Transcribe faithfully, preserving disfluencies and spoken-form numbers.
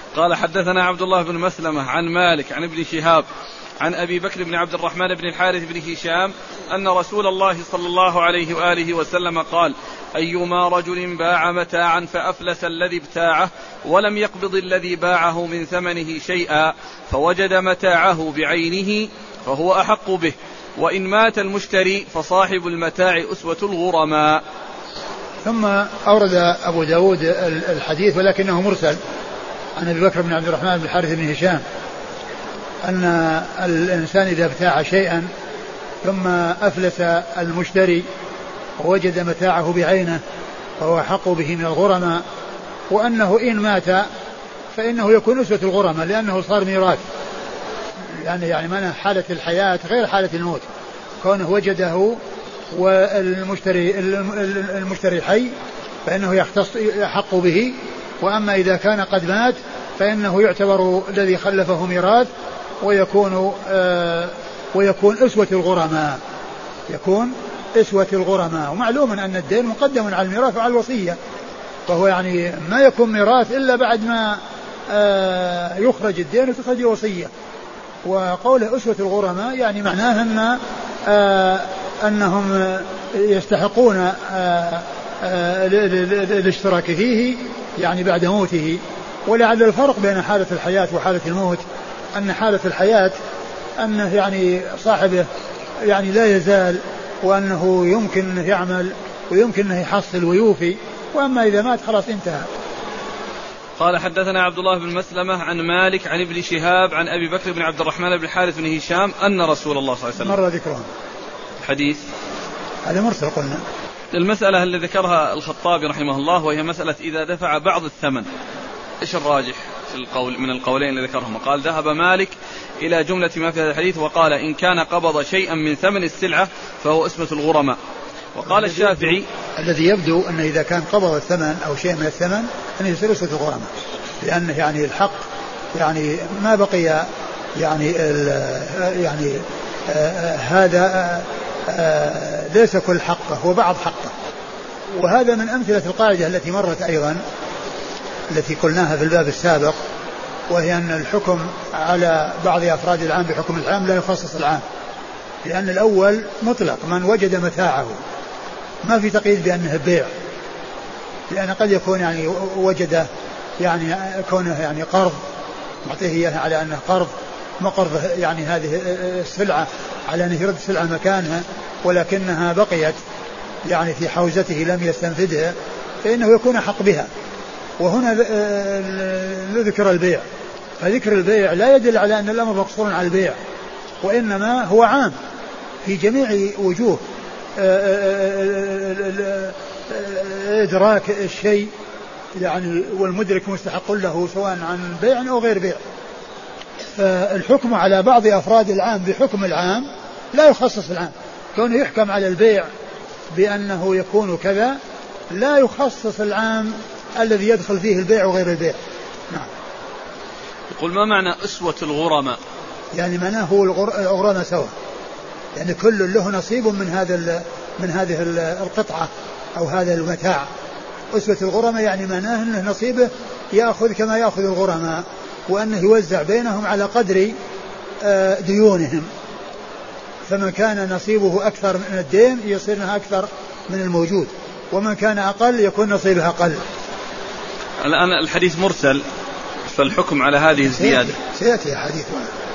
قال حدثنا عبد الله بن مسلمة عن مالك عن ابن شهاب عن أبي بكر بن عبد الرحمن بن الحارث بن هشام أن رسول الله صلى الله عليه وآله وسلم قال: أيما رجل باع متاعا فأفلس الذي ابتاعه ولم يقبض الذي باعه من ثمنه شيئا فوجد متاعه بعينه فهو أحق به، وإن مات المشتري فصاحب المتاع أسوة الغرماء. ثم أورد أبو داود الحديث ولكنه مرسل عن أبي بكر بن عبد الرحمن بن الحارث بن هشام أن الإنسان إذا ابتاع شيئا ثم أفلس المشتري ووجد متاعه بعينه فهو أحق به من الغرماء، وأنه إن مات فإنه يكون أسوة الغرماء لأنه صار ميراث، يعني يعني معنى حالة الحياة غير حالة الموت، كونه وجده والمشتري المشتري حي فإنه يختص يحق به، وأما إذا كان قد مات فإنه يعتبر الذي خلفه ميراث ويكون آه ويكون أسوة الغرماء، يكون أسوة الغرماء. ومعلوم أن الدين مقدم على الميراث وعلى الوصية، فهو يعني ما يكون ميراث إلا بعد ما آه يخرج الدين وتخرج الوصية. وقوله أسوة الغرماء يعني معناه أن آه أنهم يستحقون آه آه الاشتراك فيه يعني بعد موته. ولعل الفرق بين حالة الحياة وحالة الموت أن حالة الحياة أنه يعني صاحبه يعني لا يزال، وأنه يمكن أنه يعمل ويمكن أنه يحصل ويوفي، وأما إذا مات خلاص انتهى. قال حدثنا عبد الله بن مسلمة عن مالك عن ابن شهاب عن أبي بكر بن عبد الرحمن بن الحارث بن هشام أن رسول الله صلى الله عليه وسلم مر ذكرهم. حديث هذا مرسل قلنا. المسألة اللي ذكرها الخطابي رحمه الله وهي مسألة إذا دفع بعض الثمن، إيش الراجح في القول من القولين اللي ذكرهما؟ قال ذهب مالك إلى جملة ما في هذا الحديث وقال إن كان قبض شيئا من ثمن السلعة فهو اسمة الغرماء. وقال الشافعي الذي يبدو أنه إذا كان قبض الثمن أو شيء من الثمن أنه يصير اسمة الغرماء، لأنه يعني الحق يعني ما بقي يعني يعني آه هذا آه آه ليس كل حقه، هو بعض حقه. وهذا من أمثلة القاعدة التي مرت أيضا التي قلناها في الباب السابق، وهي أن الحكم على بعض أفراد العام بحكم العام لا يخصص العام، لأن الأول مطلق من وجد متاعه، ما في تقييد بأنه بيع، لأن قد يكون يعني وجد يعني كونه يعني قرض معطيه إياه على أنه قرض، ما قرض يعني هذه السلعة على أن يرد السلعة مكانها ولكنها بقيت يعني في حوزته لم يستنفذها، فإنه يكون حق بها. وهنا ذكر البيع، فذكر البيع لا يدل على أن الأمر مقصور على البيع، وإنما هو عام في جميع وجوه إدراك الشيء يعني، والمدرك مستحق له سواء عن بيع أو غير بيع. فالحكم على بعض أفراد العام بحكم العام لا يخصص العام، كونه يحكم على البيع بأنه يكون كذا لا يخصص العام الذي يدخل فيه البيع وغير البيع. نعم. يقول ما معنى أسوة الغرماء؟ يعني معناه هو الغرماء سوا، يعني كل له نصيب من هذا من هذه القطعة أو هذا المتاع. أسوة الغرماء يعني معناه أنه نصيبه يأخذ كما يأخذ الغرماء، وأنه يوزع بينهم على قدر ديونهم، فمن كان نصيبه أكثر من الدين يصيرها أكثر من الموجود، ومن كان أقل يكون نصيبه أقل. الآن الحديث مرسل، فالحكم على هذه الزيادة سيأتي حديث